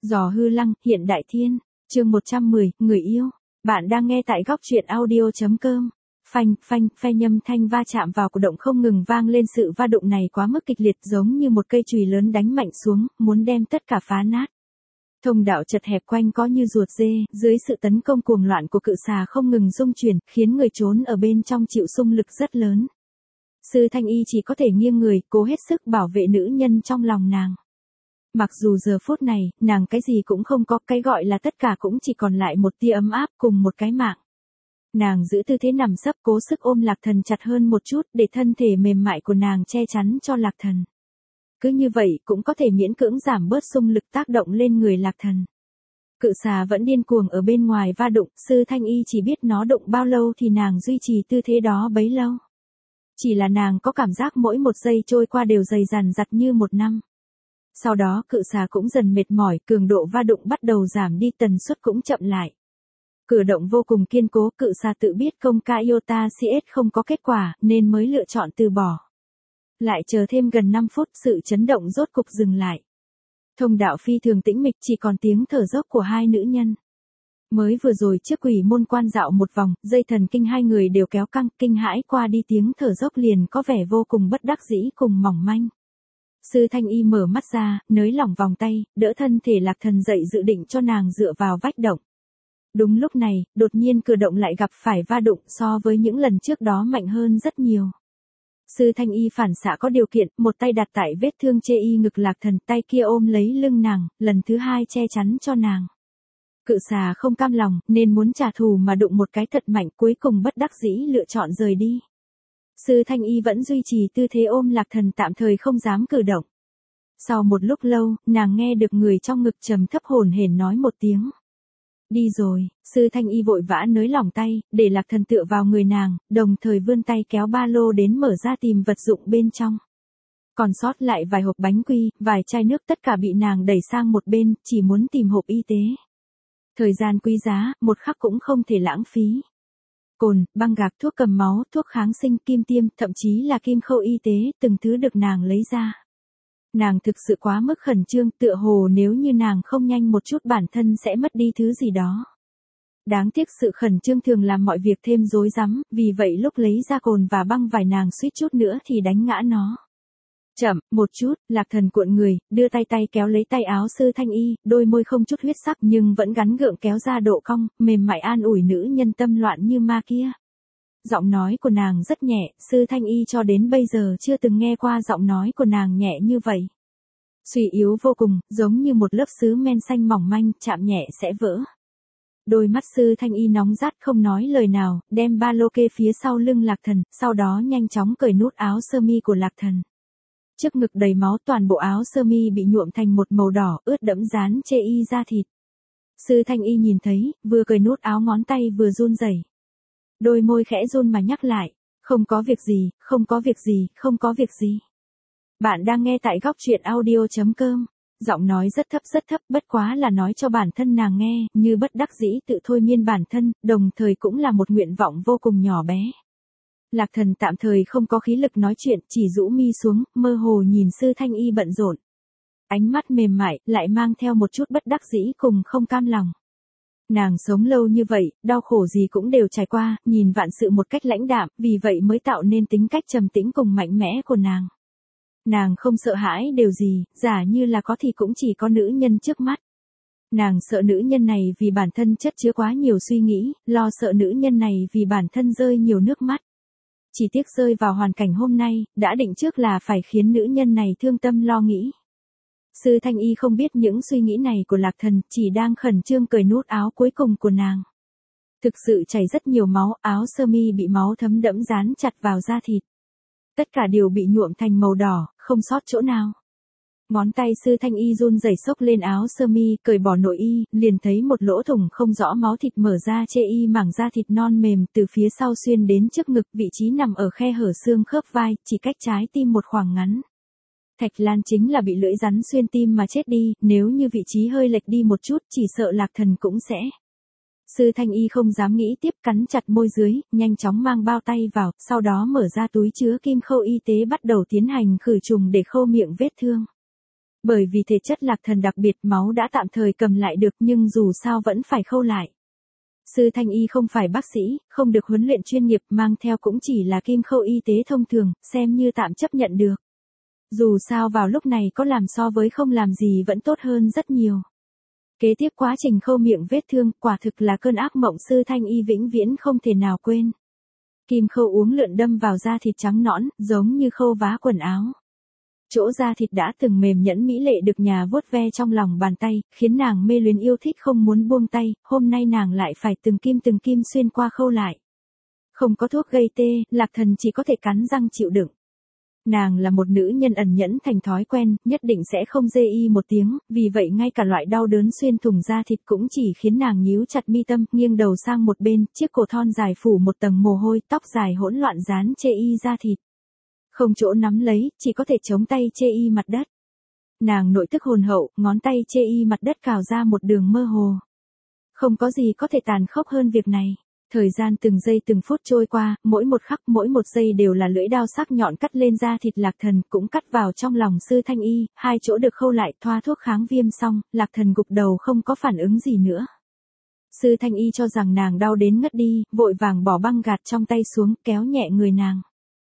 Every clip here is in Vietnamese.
Giò hư lăng, hiện đại thiên. Chương 110, người yêu. Bạn đang nghe tại góc truyện audio.com. Phanh, phanh, phanh nhâm thanh va chạm vào cổ động không ngừng vang lên, sự va đụng này quá mức kịch liệt, giống như một cây chùy lớn đánh mạnh xuống, muốn đem tất cả phá nát. Thông đạo chật hẹp quanh có như ruột dê, dưới sự tấn công cuồng loạn của cự xà không ngừng rung chuyển, khiến người trốn ở bên trong chịu xung lực rất lớn. Sư Thanh Y chỉ có thể nghiêng người, cố hết sức bảo vệ nữ nhân trong lòng nàng. Mặc dù giờ phút này, nàng cái gì cũng không có, cái gọi là tất cả cũng chỉ còn lại một tia ấm áp cùng một cái mạng. Nàng giữ tư thế nằm sấp, cố sức ôm Lạc Thần chặt hơn một chút, để thân thể mềm mại của nàng che chắn cho Lạc Thần. Cứ như vậy cũng có thể miễn cưỡng giảm bớt xung lực tác động lên người Lạc Thần. Cự xà vẫn điên cuồng ở bên ngoài va đụng, Sư Thanh Y chỉ biết nó đụng bao lâu thì nàng duy trì tư thế đó bấy lâu. Chỉ là nàng có cảm giác mỗi một giây trôi qua đều dày dằn dặt như một năm. Sau đó cự xà cũng dần mệt mỏi, cường độ va đụng bắt đầu giảm đi, tần suất cũng chậm lại. Cử động vô cùng kiên cố, cự xà tự biết công ca iota CS không có kết quả, nên mới lựa chọn từ bỏ. Lại chờ thêm gần 5 phút, sự chấn động rốt cục dừng lại. Thông đạo phi thường tĩnh mịch, chỉ còn tiếng thở dốc của hai nữ nhân. Mới vừa rồi trước quỷ môn quan dạo một vòng, dây thần kinh hai người đều kéo căng, kinh hãi qua đi, tiếng thở dốc liền có vẻ vô cùng bất đắc dĩ cùng mỏng manh. Sư Thanh Y mở mắt ra, nới lỏng vòng tay, đỡ thân thể Lạc Thần dậy, dự định cho nàng dựa vào vách động. Đúng lúc này, đột nhiên cử động lại gặp phải va đụng, so với những lần trước đó mạnh hơn rất nhiều. Sư Thanh Y phản xạ có điều kiện, một tay đặt tại vết thương chê y ngực Lạc Thần, tay kia ôm lấy lưng nàng, lần thứ hai che chắn cho nàng. Cự xà không cam lòng, nên muốn trả thù mà đụng một cái thật mạnh, cuối cùng bất đắc dĩ lựa chọn rời đi. Sư Thanh Y vẫn duy trì tư thế ôm Lạc Thần, tạm thời không dám cử động. Sau một lúc lâu, nàng nghe được người trong ngực trầm thấp hổn hển nói một tiếng. Đi rồi. Sư Thanh Y vội vã nới lỏng tay, để Lạc Thần tựa vào người nàng, đồng thời vươn tay kéo ba lô đến mở ra tìm vật dụng bên trong. Còn sót lại vài hộp bánh quy, vài chai nước, tất cả bị nàng đẩy sang một bên, chỉ muốn tìm hộp y tế. Thời gian quý giá, một khắc cũng không thể lãng phí. Cồn, băng gạc, thuốc cầm máu, thuốc kháng sinh, kim tiêm, thậm chí là kim khâu y tế, từng thứ được nàng lấy ra. Nàng thực sự quá mức khẩn trương, tựa hồ nếu như nàng không nhanh một chút bản thân sẽ mất đi thứ gì đó. Đáng tiếc sự khẩn trương thường làm mọi việc thêm rối rắm, vì vậy lúc lấy ra cồn và băng vải nàng suýt chút nữa thì đánh ngã nó. Chậm, một chút, Lạc Thần cuộn người, đưa tay kéo lấy tay áo Sư Thanh Y, đôi môi không chút huyết sắc nhưng vẫn gắn gượng kéo ra độ cong, mềm mại an ủi nữ nhân tâm loạn như ma kia. Giọng nói của nàng rất nhẹ, Sư Thanh Y cho đến bây giờ chưa từng nghe qua giọng nói của nàng nhẹ như vậy. Suy yếu vô cùng, giống như một lớp sứ men xanh mỏng manh, chạm nhẹ sẽ vỡ. Đôi mắt Sư Thanh Y nóng rát không nói lời nào, đem ba lô kê phía sau lưng Lạc Thần, sau đó nhanh chóng cởi nút áo sơ mi của Lạc Thần. Trước ngực đầy máu, toàn bộ áo sơ mi bị nhuộm thành một màu đỏ, ướt đẫm dán chê y da thịt. Sư Thanh Y nhìn thấy, vừa cởi nút áo ngón tay vừa run rẩy. Đôi môi khẽ run mà nhắc lại, không có việc gì, không có việc gì, không có việc gì. Bạn đang nghe tại góc truyện audio.com. Giọng nói rất thấp, bất quá là nói cho bản thân nàng nghe, như bất đắc dĩ tự thôi miên bản thân, đồng thời cũng là một nguyện vọng vô cùng nhỏ bé. Lạc Thần tạm thời không có khí lực nói chuyện, chỉ rũ mi xuống, mơ hồ nhìn Sư Thanh Y bận rộn. Ánh mắt mềm mại, lại mang theo một chút bất đắc dĩ cùng không cam lòng. Nàng sống lâu như vậy, đau khổ gì cũng đều trải qua, nhìn vạn sự một cách lãnh đạm, vì vậy mới tạo nên tính cách trầm tĩnh cùng mạnh mẽ của nàng. Nàng không sợ hãi điều gì, giả như là có thì cũng chỉ có nữ nhân trước mắt. Nàng sợ nữ nhân này vì bản thân chất chứa quá nhiều suy nghĩ, lo sợ nữ nhân này vì bản thân rơi nhiều nước mắt. Chỉ tiếc rơi vào hoàn cảnh hôm nay, đã định trước là phải khiến nữ nhân này thương tâm lo nghĩ. Sư Thanh Y không biết những suy nghĩ này của Lạc Thần, chỉ đang khẩn trương cởi nút áo cuối cùng của nàng. Thực sự chảy rất nhiều máu, áo sơ mi bị máu thấm đẫm dán chặt vào da thịt. Tất cả đều bị nhuộm thành màu đỏ, không sót chỗ nào. Ngón tay Sư Thanh Y run rẩy xốc lên áo sơ mi, cởi bỏ nội y, liền thấy một lỗ thủng không rõ máu thịt mở ra chê y mảng da thịt non mềm từ phía sau xuyên đến trước ngực, vị trí nằm ở khe hở xương khớp vai, chỉ cách trái tim một khoảng ngắn. Thạch Lan chính là bị lưỡi rắn xuyên tim mà chết đi, nếu như vị trí hơi lệch đi một chút, chỉ sợ Lạc Thần cũng sẽ. Sư Thanh Y không dám nghĩ tiếp, cắn chặt môi dưới, nhanh chóng mang bao tay vào, sau đó mở ra túi chứa kim khâu y tế bắt đầu tiến hành khử trùng để khâu miệng vết thương. Bởi vì thể chất Lạc Thần đặc biệt, máu đã tạm thời cầm lại được nhưng dù sao vẫn phải khâu lại. Sư Thanh Y không phải bác sĩ, không được huấn luyện chuyên nghiệp, mang theo cũng chỉ là kim khâu y tế thông thường, xem như tạm chấp nhận được. Dù sao vào lúc này có làm so với không làm gì vẫn tốt hơn rất nhiều. Kế tiếp quá trình khâu miệng vết thương, quả thực là cơn ác mộng Sư Thanh Y vĩnh viễn không thể nào quên. Kim khâu uốn lượn đâm vào da thịt trắng nõn, giống như khâu vá quần áo. Chỗ da thịt đã từng mềm nhẵn mỹ lệ được nhà vuốt ve trong lòng bàn tay, khiến nàng mê luyến yêu thích không muốn buông tay, hôm nay nàng lại phải từng kim xuyên qua khâu lại. Không có thuốc gây tê, Lạc Thần chỉ có thể cắn răng chịu đựng. Nàng là một nữ nhân ẩn nhẫn thành thói quen, nhất định sẽ không dê y một tiếng, vì vậy ngay cả loại đau đớn xuyên thủng da thịt cũng chỉ khiến nàng nhíu chặt mi tâm, nghiêng đầu sang một bên, chiếc cổ thon dài phủ một tầng mồ hôi, tóc dài hỗn loạn dán chê y da thịt. Không chỗ nắm lấy, chỉ có thể chống tay chê y mặt đất. Nàng nội tức hồn hậu, ngón tay chê y mặt đất cào ra một đường mơ hồ. Không có gì có thể tàn khốc hơn việc này. Thời gian từng giây từng phút trôi qua, mỗi một khắc mỗi một giây đều là lưỡi dao sắc nhọn cắt lên da thịt Lạc Thần, cũng cắt vào trong lòng Sư Thanh Y, hai chỗ được khâu lại, thoa thuốc kháng viêm xong, Lạc Thần gục đầu không có phản ứng gì nữa. Sư Thanh Y cho rằng nàng đau đến ngất đi, vội vàng bỏ băng gạt trong tay xuống, kéo nhẹ người nàng.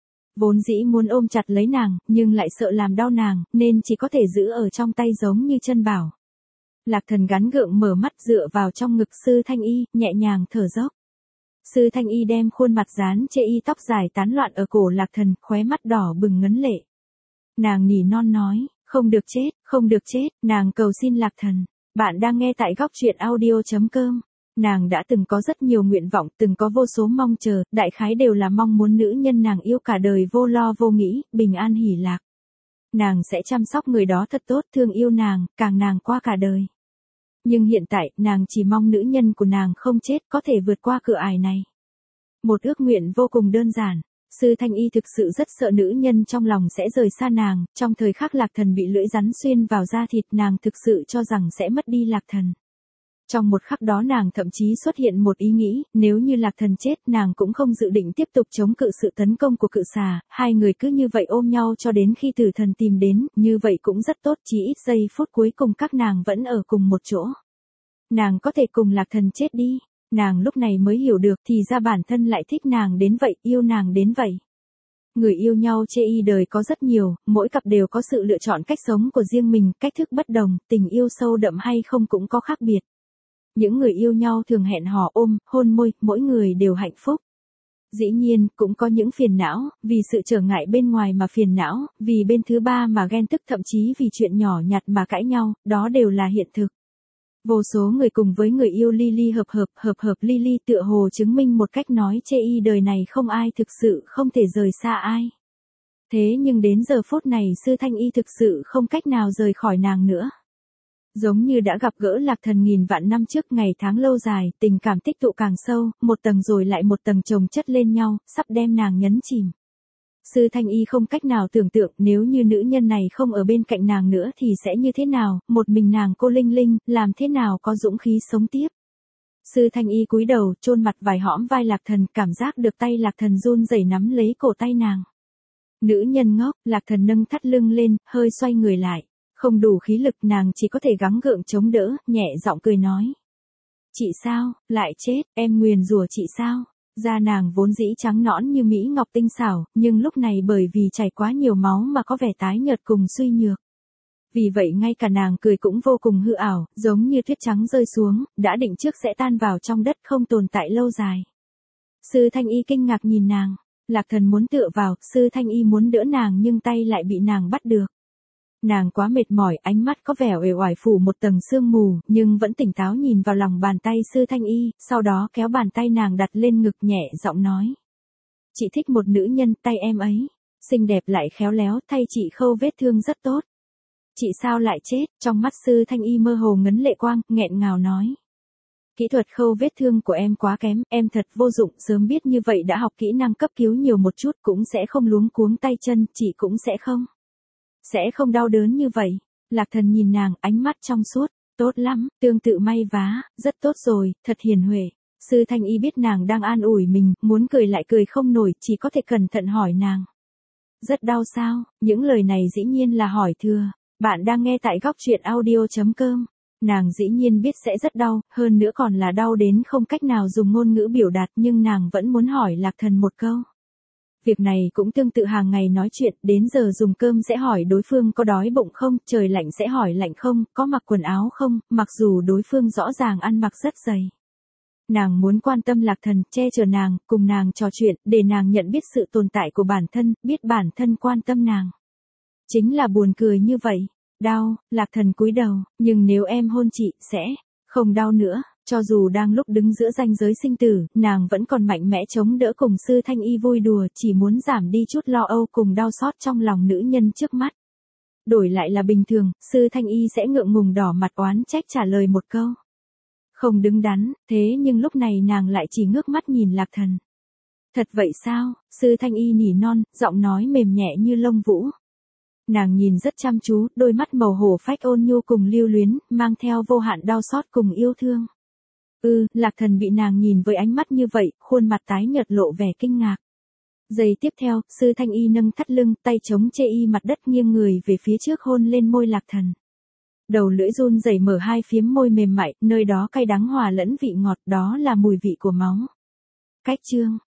Vốn dĩ muốn ôm chặt lấy nàng, nhưng lại sợ làm đau nàng, nên chỉ có thể giữ ở trong tay giống như chân bảo. Lạc Thần gắn gượng mở mắt dựa vào trong ngực Sư Thanh Y, nhẹ nhàng thở dốc. Sư Thanh Y đem khuôn mặt dán chê y tóc dài tán loạn ở cổ Lạc Thần, khóe mắt đỏ bừng ngấn lệ. Nàng nỉ non nói, không được chết, nàng cầu xin Lạc Thần. Bạn đang nghe tại góc truyện audio.com. Nàng đã từng có rất nhiều nguyện vọng, từng có vô số mong chờ, đại khái đều là mong muốn nữ nhân nàng yêu cả đời vô lo vô nghĩ, bình an hỷ lạc. Nàng sẽ chăm sóc người đó thật tốt, thương yêu nàng, càng nàng qua cả đời. Nhưng hiện tại, nàng chỉ mong nữ nhân của nàng không chết, có thể vượt qua cửa ải này. Một ước nguyện vô cùng đơn giản. Sư Thanh Y thực sự rất sợ nữ nhân trong lòng sẽ rời xa nàng, trong thời khắc Lạc Thần bị lưỡi rắn xuyên vào da thịt, nàng thực sự cho rằng sẽ mất đi Lạc Thần. Trong một khắc đó nàng thậm chí xuất hiện một ý nghĩ, nếu như Lạc Thần chết, nàng cũng không dự định tiếp tục chống cự sự tấn công của cự xà, hai người cứ như vậy ôm nhau cho đến khi tử thần tìm đến, như vậy cũng rất tốt, chỉ ít giây phút cuối cùng các nàng vẫn ở cùng một chỗ. Nàng có thể cùng Lạc Thần chết đi, nàng lúc này mới hiểu được thì ra bản thân lại thích nàng đến vậy, yêu nàng đến vậy. Người yêu nhau chê y đời có rất nhiều, mỗi cặp đều có sự lựa chọn cách sống của riêng mình, cách thức bất đồng, tình yêu sâu đậm hay không cũng có khác biệt. Những người yêu nhau thường hẹn hò ôm, hôn môi, mỗi người đều hạnh phúc. Dĩ nhiên, cũng có những phiền não, vì sự trở ngại bên ngoài mà phiền não, vì bên thứ ba mà ghen tức, thậm chí vì chuyện nhỏ nhặt mà cãi nhau, đó đều là hiện thực. Vô số người cùng với người yêu ly ly hợp ly ly tựa hồ chứng minh một cách nói chê y đời này không ai thực sự không thể rời xa ai. Thế nhưng đến giờ phút này Sư Thanh Y thực sự không cách nào rời khỏi nàng nữa. Giống như đã gặp gỡ Lạc Thần nghìn vạn năm trước, ngày tháng lâu dài, tình cảm tích tụ càng sâu, một tầng rồi lại một tầng chồng chất lên nhau, sắp đem nàng nhấn chìm. Sư Thanh Y không cách nào tưởng tượng nếu như nữ nhân này không ở bên cạnh nàng nữa thì sẽ như thế nào, một mình nàng cô linh linh, làm thế nào có dũng khí sống tiếp. Sư Thanh Y cúi đầu, chôn mặt vài hõm vai Lạc Thần, cảm giác được tay Lạc Thần run rẩy nắm lấy cổ tay nàng. Nữ nhân ngốc, Lạc Thần nâng thắt lưng lên, hơi xoay người lại. Không đủ khí lực, nàng chỉ có thể gắng gượng chống đỡ, nhẹ giọng cười nói. Chị sao, lại chết, em nguyền rủa chị sao? Da nàng vốn dĩ trắng nõn như mỹ ngọc tinh xảo, nhưng lúc này bởi vì chảy quá nhiều máu mà có vẻ tái nhợt cùng suy nhược. Vì vậy ngay cả nàng cười cũng vô cùng hư ảo, giống như tuyết trắng rơi xuống, đã định trước sẽ tan vào trong đất không tồn tại lâu dài. Sư Thanh Y kinh ngạc nhìn nàng, Lạc Thần muốn tựa vào, Sư Thanh Y muốn đỡ nàng nhưng tay lại bị nàng bắt được. Nàng quá mệt mỏi, ánh mắt có vẻ uể oải phủ một tầng sương mù, nhưng vẫn tỉnh táo nhìn vào lòng bàn tay Sư Thanh Y, sau đó kéo bàn tay nàng đặt lên ngực, nhẹ giọng nói. Chị thích một nữ nhân, tay em ấy, xinh đẹp lại khéo léo, thay chị khâu vết thương rất tốt. Chị sao lại chết, trong mắt Sư Thanh Y mơ hồ ngấn lệ quang, nghẹn ngào nói. Kỹ thuật khâu vết thương của em quá kém, em thật vô dụng, sớm biết như vậy đã học kỹ năng cấp cứu nhiều một chút cũng sẽ không luống cuống tay chân, chị cũng sẽ không đau đớn như vậy. Lạc Thần nhìn nàng, ánh mắt trong suốt, tốt lắm, tương tự may vá, rất tốt rồi, thật hiền huệ. Sư Thanh Y biết nàng đang an ủi mình, muốn cười lại cười không nổi, chỉ có thể cẩn thận hỏi nàng. Rất đau sao, những lời này dĩ nhiên là hỏi thừa. Bạn đang nghe tại góc truyện audio.com. Nàng dĩ nhiên biết sẽ rất đau, hơn nữa còn là đau đến không cách nào dùng ngôn ngữ biểu đạt, nhưng nàng vẫn muốn hỏi Lạc Thần một câu. Việc này cũng tương tự hàng ngày nói chuyện, đến giờ dùng cơm sẽ hỏi đối phương có đói bụng không, trời lạnh sẽ hỏi lạnh không, có mặc quần áo không, mặc dù đối phương rõ ràng ăn mặc rất dày. Nàng muốn quan tâm Lạc Thần, che chở nàng, cùng nàng trò chuyện, để nàng nhận biết sự tồn tại của bản thân, biết bản thân quan tâm nàng. Chính là buồn cười như vậy. Đau, Lạc Thần cúi đầu, nhưng nếu em hôn chị, sẽ không đau nữa. Cho dù đang lúc đứng giữa ranh giới sinh tử, nàng vẫn còn mạnh mẽ chống đỡ cùng Sư Thanh Y vui đùa, chỉ muốn giảm đi chút lo âu cùng đau xót trong lòng nữ nhân trước mắt. Đổi lại là bình thường, Sư Thanh Y sẽ ngượng ngùng đỏ mặt oán trách trả lời một câu. Không đứng đắn, thế nhưng lúc này nàng lại chỉ ngước mắt nhìn Lạc Thần. Thật vậy sao? Sư Thanh Y nỉ non, giọng nói mềm nhẹ như lông vũ. Nàng nhìn rất chăm chú, đôi mắt màu hổ phách ôn nhu cùng lưu luyến, mang theo vô hạn đau xót cùng yêu thương. Lạc Thần bị nàng nhìn với ánh mắt như vậy, khuôn mặt tái nhợt lộ vẻ kinh ngạc. Giây tiếp theo, Sư Thanh Y nâng thắt lưng, tay chống chê y mặt đất nghiêng người về phía trước hôn lên môi Lạc Thần. Đầu lưỡi run rẩy mở hai phiếm môi mềm mại, nơi đó cay đắng hòa lẫn vị ngọt, đó là mùi vị của máu. Cách chương